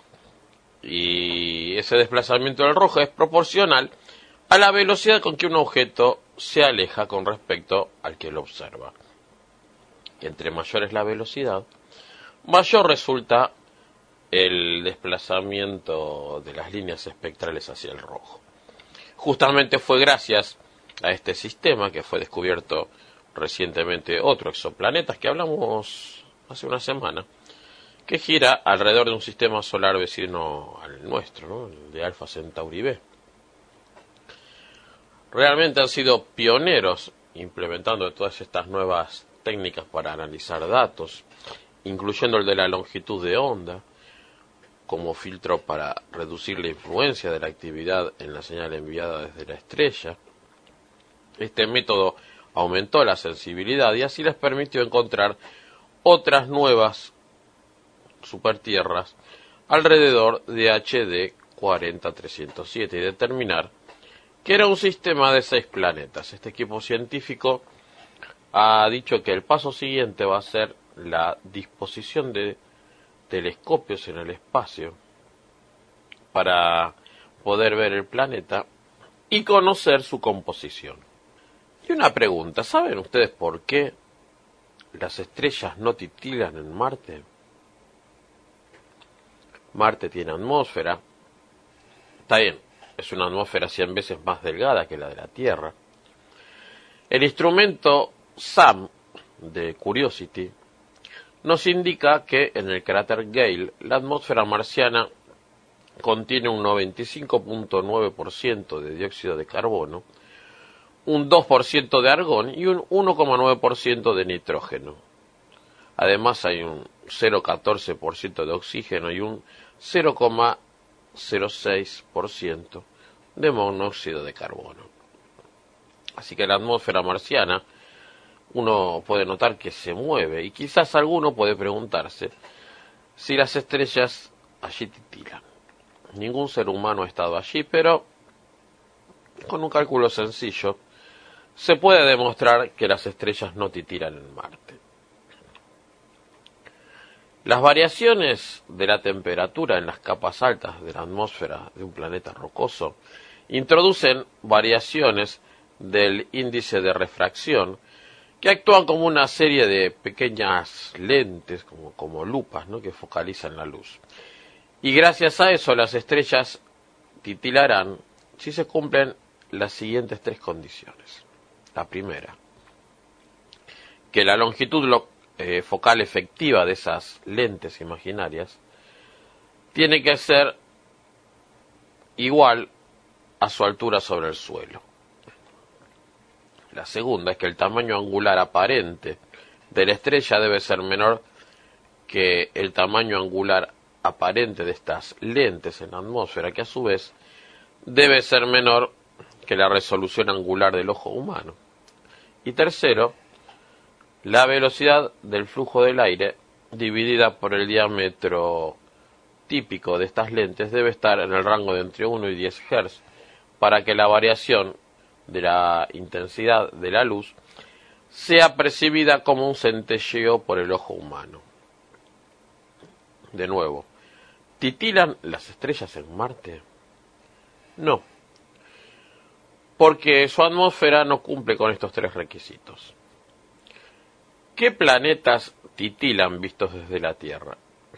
y ese desplazamiento al rojo es proporcional a la velocidad con que un objeto se aleja con respecto al que lo observa. Entre mayor es la velocidad, mayor resulta el desplazamiento de las líneas espectrales hacia el rojo. Justamente fue gracias a este sistema que fue descubierto recientemente otro exoplaneta, que hablamos hace una semana, que gira alrededor de un sistema solar vecino al nuestro, ¿no?, el de Alpha Centauri B. Realmente han sido pioneros implementando todas estas nuevas técnicas para analizar datos, incluyendo el de la longitud de onda, como filtro para reducir la influencia de la actividad en la señal enviada desde la estrella. Este método aumentó la sensibilidad y así les permitió encontrar otras nuevas supertierras alrededor de HD 40307 y determinar que era un sistema de 6 planetas. Este equipo científico ha dicho que el paso siguiente va a ser la disposición de telescopios en el espacio para poder ver el planeta y conocer su composición. Y una pregunta, ¿saben ustedes por qué las estrellas no titilan en Marte? Marte tiene atmósfera, está bien, es una atmósfera 100 veces más delgada que la de la Tierra. El instrumento SAM de Curiosity nos indica que en el cráter Gale la atmósfera marciana contiene un 95.9% de dióxido de carbono, un 2% de argón y un 1,9% de nitrógeno. Además hay un 0,14% de oxígeno y un 0,06% de monóxido de carbono. Así que la atmósfera marciana, uno puede notar que se mueve, y quizás alguno puede preguntarse si las estrellas allí titilan. Ningún ser humano ha estado allí, pero con un cálculo sencillo se puede demostrar que las estrellas no titilan en Marte. Las variaciones de la temperatura en las capas altas de la atmósfera de un planeta rocoso introducen variaciones del índice de refracción que actúan como una serie de pequeñas lentes, como lupas, ¿no?, que focalizan la luz. Y gracias a eso las estrellas titilarán si se cumplen las siguientes 3 condiciones. La primera, que la longitud focal efectiva de esas lentes imaginarias tiene que ser igual a su altura sobre el suelo. La segunda es que el tamaño angular aparente de la estrella debe ser menor que el tamaño angular aparente de estas lentes en la atmósfera, que a su vez debe ser menor que la resolución angular del ojo humano. Y tercero, la velocidad del flujo del aire dividida por el diámetro típico de estas lentes debe estar en el rango de entre 1 y 10 Hz para que la variación de la intensidad de la luz sea percibida como un centelleo por el ojo humano. De nuevo, ¿titilan las estrellas en Marte? No, porque su atmósfera no cumple con estos tres requisitos. ¿Qué planetas titilan vistos desde la Tierra?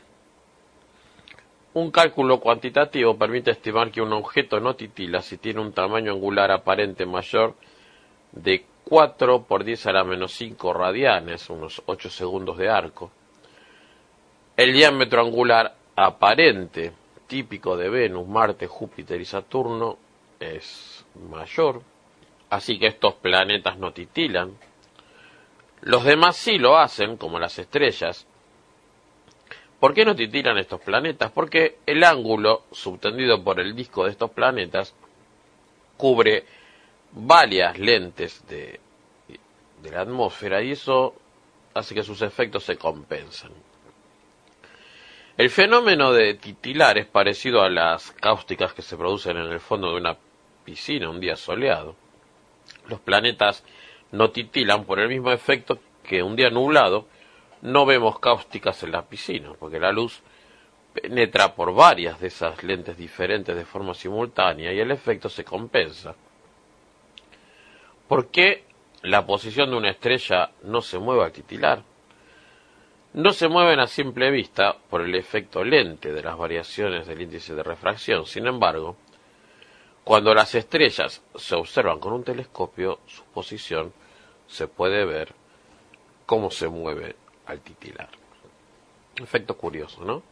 Un cálculo cuantitativo permite estimar que un objeto no titila si tiene un tamaño angular aparente mayor de 4 por 10 a la menos 5 radianes, unos 8 segundos de arco. El diámetro angular aparente típico de Venus, Marte, Júpiter y Saturno es mayor, así que estos planetas no titilan. Los demás sí lo hacen, como las estrellas. ¿Por qué no titilan estos planetas? Porque el ángulo subtendido por el disco de estos planetas cubre varias lentes de la atmósfera y eso hace que sus efectos se compensan. El fenómeno de titilar es parecido a las cáusticas que se producen en el fondo de una piscina un día soleado. Los planetas no titilan por el mismo efecto que un día nublado no vemos cáusticas en la piscina, porque la luz penetra por varias de esas lentes diferentes de forma simultánea y el efecto se compensa. ¿Por qué la posición de una estrella no se mueve al titilar? No se mueven a simple vista por el efecto lente de las variaciones del índice de refracción. Sin embargo, cuando las estrellas se observan con un telescopio, su posición se puede ver cómo se mueve al titilar. Efecto curioso, ¿no?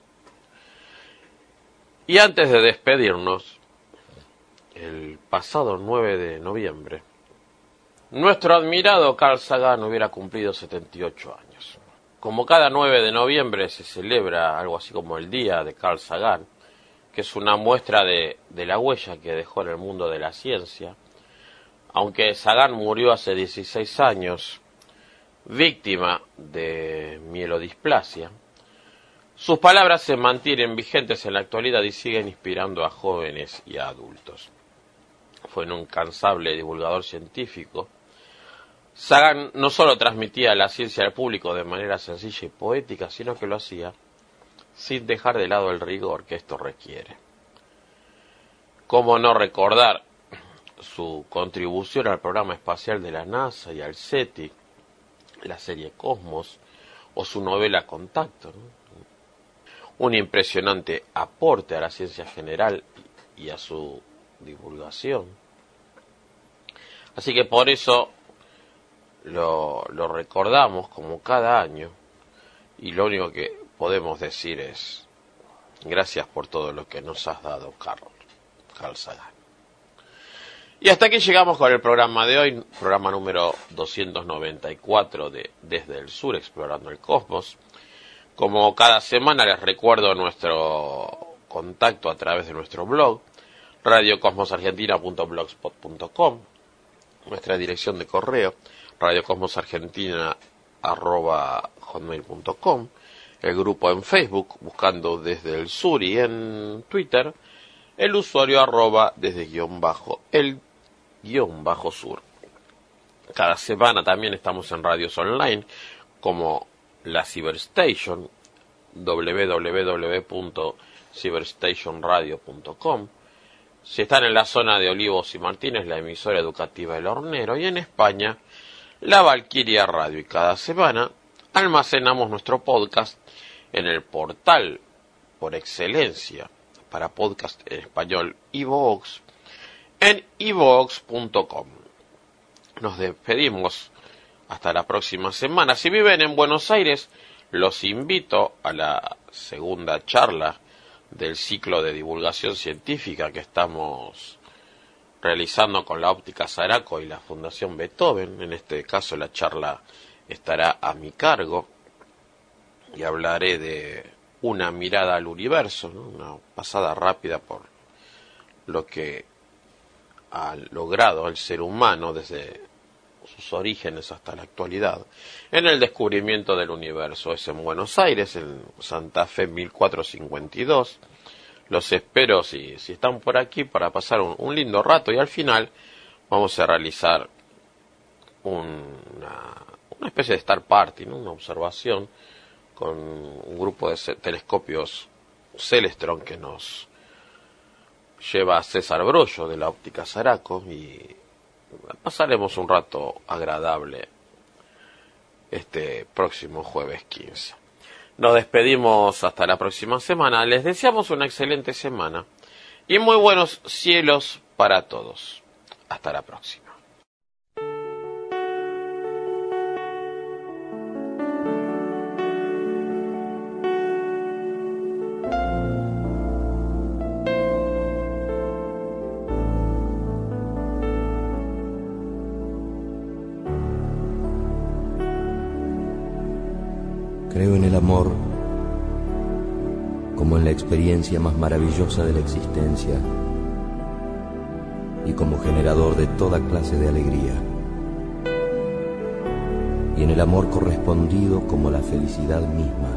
Y antes de despedirnos, el pasado 9 de noviembre, nuestro admirado Carl Sagan hubiera cumplido 78 años. Como cada 9 de noviembre se celebra algo así como el Día de Carl Sagan, que es una muestra de la huella que dejó en el mundo de la ciencia. Aunque Sagan murió hace 16 años, víctima de mielodisplasia, sus palabras se mantienen vigentes en la actualidad y siguen inspirando a jóvenes y a adultos. Fue un incansable divulgador científico. Sagan no solo transmitía la ciencia al público de manera sencilla y poética, sino que lo hacía sin dejar de lado el rigor que esto requiere. ¿Cómo no recordar su contribución al programa espacial de la NASA y al SETI, la serie Cosmos, o su novela Contacto, ¿no? Un impresionante aporte a la ciencia general y a su divulgación. Así que por eso lo recordamos como cada año, y lo único que podemos decir es gracias por todo lo que nos has dado, Carl Sagan. Y hasta aquí llegamos con el programa de hoy, programa número 294 de Desde el Sur, Explorando el Cosmos. Como cada semana les recuerdo nuestro contacto a través de nuestro blog, radiocosmosargentina.blogspot.com, nuestra dirección de correo, radiocosmosargentina@hotmail.com, el grupo en Facebook, buscando Desde el Sur, y en Twitter, el usuario @desde_el_sur. Cada semana también estamos en radios online, como la Cyberstation, www.cyberstationradio.com. Si están en la zona de Olivos y Martínez, la emisora educativa El Hornero, y en España, la Valquiria Radio. Y cada semana almacenamos nuestro podcast en el portal por excelencia para podcast en español, iVoox, en iVoox.com. Nos despedimos hasta la próxima semana. Si viven en Buenos Aires, los invito a la segunda charla del ciclo de divulgación científica que estamos realizando con la Óptica Saraco y la Fundación Beethoven. En este caso la charla estará a mi cargo y hablaré de una mirada al universo, ¿no? Una pasada rápida por lo que ha logrado el ser humano desde sus orígenes hasta la actualidad en el descubrimiento del universo. Es en Buenos Aires, en Santa Fe 1452. Los espero si están por aquí para pasar un lindo rato, y al final vamos a realizar una especie de Star Party, ¿no? Una observación con un grupo de telescopios Celestron que nos lleva a César Brollo de la Óptica Saraco, y pasaremos un rato agradable este próximo jueves 15. Nos despedimos hasta la próxima semana. Les deseamos una excelente semana y muy buenos cielos para todos. Hasta la próxima. Creo en el amor como en la experiencia más maravillosa de la existencia y como generador de toda clase de alegría. Y en el amor correspondido como la felicidad misma.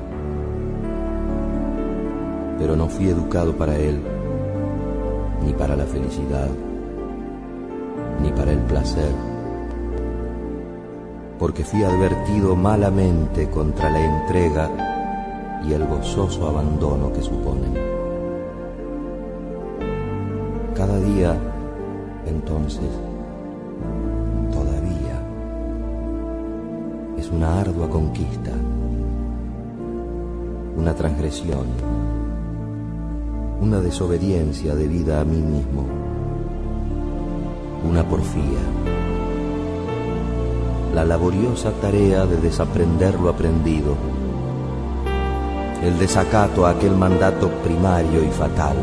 Pero no fui educado para él, ni para la felicidad, ni para el placer, porque fui advertido malamente contra la entrega y el gozoso abandono que suponen. Cada día, entonces, todavía, es una ardua conquista, una transgresión, una desobediencia debida a mí mismo, una porfía. La laboriosa tarea de desaprender lo aprendido, el desacato a aquel mandato primario y fatal,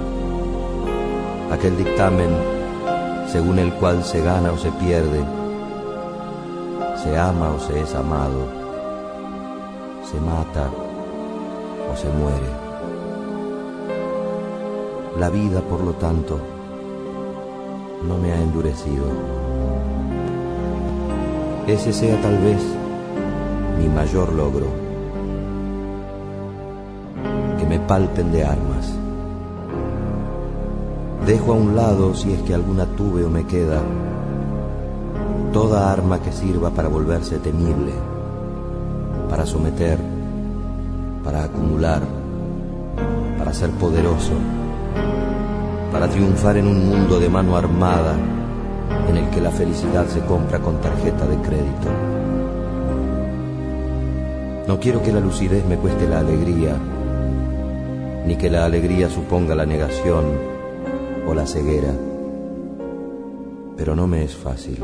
aquel dictamen según el cual se gana o se pierde, se ama o se es amado, se mata o se muere. La vida, por lo tanto, no me ha endurecido. Ese sea tal vez mi mayor logro, que me palpen de armas. Dejo a un lado, si es que alguna tuve o me queda, toda arma que sirva para volverse temible, para someter, para acumular, para ser poderoso, para triunfar en un mundo de mano armada en el que la felicidad se compra con tarjeta de crédito. No quiero que la lucidez me cueste la alegría, ni que la alegría suponga la negación o la ceguera, pero no me es fácil.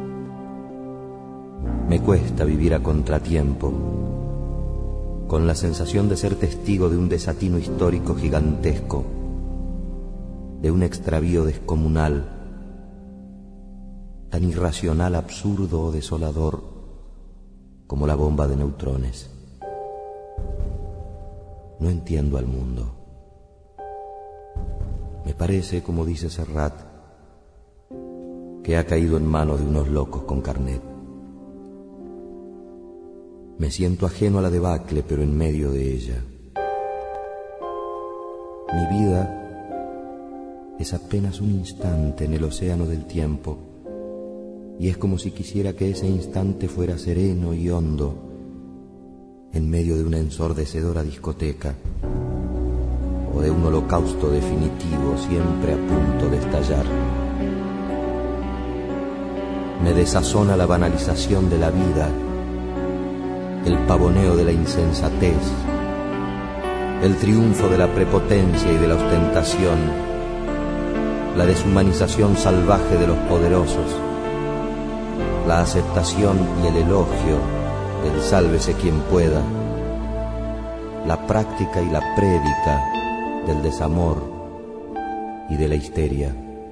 Me cuesta vivir a contratiempo, con la sensación de ser testigo de un desatino histórico gigantesco, de un extravío descomunal, tan irracional, absurdo o desolador como la bomba de neutrones. No entiendo al mundo. Me parece, como dice Serrat, que ha caído en manos de unos locos con carnet. Me siento ajeno a la debacle, pero en medio de ella. Mi vida es apenas un instante en el océano del tiempo, y es como si quisiera que ese instante fuera sereno y hondo en medio de una ensordecedora discoteca o de un holocausto definitivo siempre a punto de estallar. Me desazona la banalización de la vida, el pavoneo de la insensatez, el triunfo de la prepotencia y de la ostentación, la deshumanización salvaje de los poderosos, la aceptación y el elogio del sálvese quien pueda, la práctica y la prédica del desamor y de la histeria.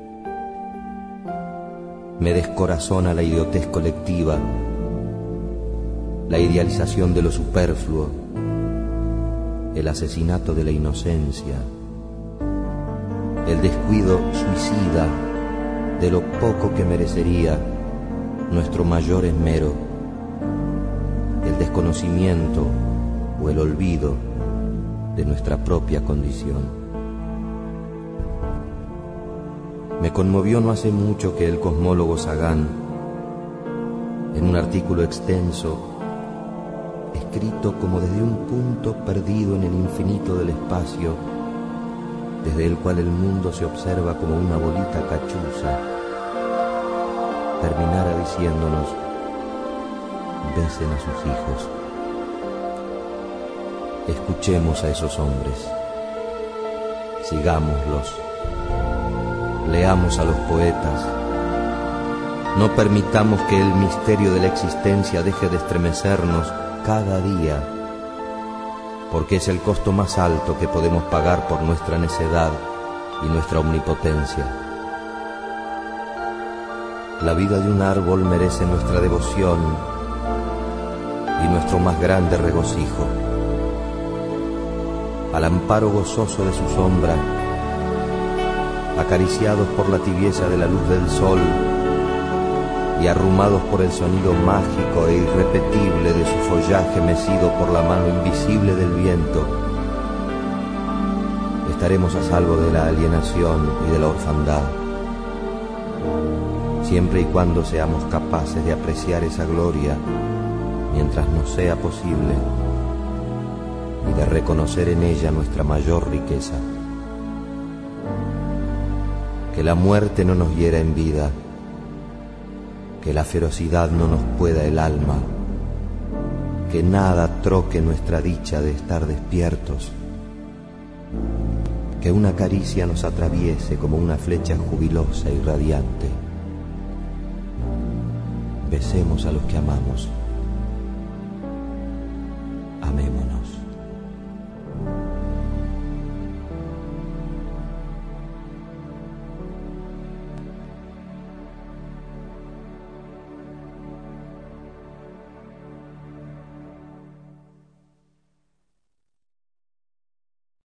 Me descorazona la idiotez colectiva, la idealización de lo superfluo, el asesinato de la inocencia, el descuido suicida de lo poco que merecería nuestro mayor esmero, el desconocimiento o el olvido de nuestra propia condición. Me conmovió no hace mucho que el cosmólogo Sagan, en un artículo extenso, escrito como desde un punto perdido en el infinito del espacio, desde el cual el mundo se observa como una bolita cachuza, terminara diciéndonos: besen a sus hijos. Escuchemos a esos hombres, sigámoslos, leamos a los poetas, no permitamos que el misterio de la existencia deje de estremecernos cada día, porque es el costo más alto que podemos pagar por nuestra necedad y nuestra omnipotencia. La vida de un árbol merece nuestra devoción y nuestro más grande regocijo. Al amparo gozoso de su sombra, acariciados por la tibieza de la luz del sol y arrumados por el sonido mágico e irrepetible de su follaje mecido por la mano invisible del viento, estaremos a salvo de la alienación y de la orfandad, siempre y cuando seamos capaces de apreciar esa gloria mientras nos sea posible y de reconocer en ella nuestra mayor riqueza. Que la muerte no nos hiera en vida, que la ferocidad no nos pueda el alma, que nada troque nuestra dicha de estar despiertos, que una caricia nos atraviese como una flecha jubilosa y radiante. Besemos a los que amamos.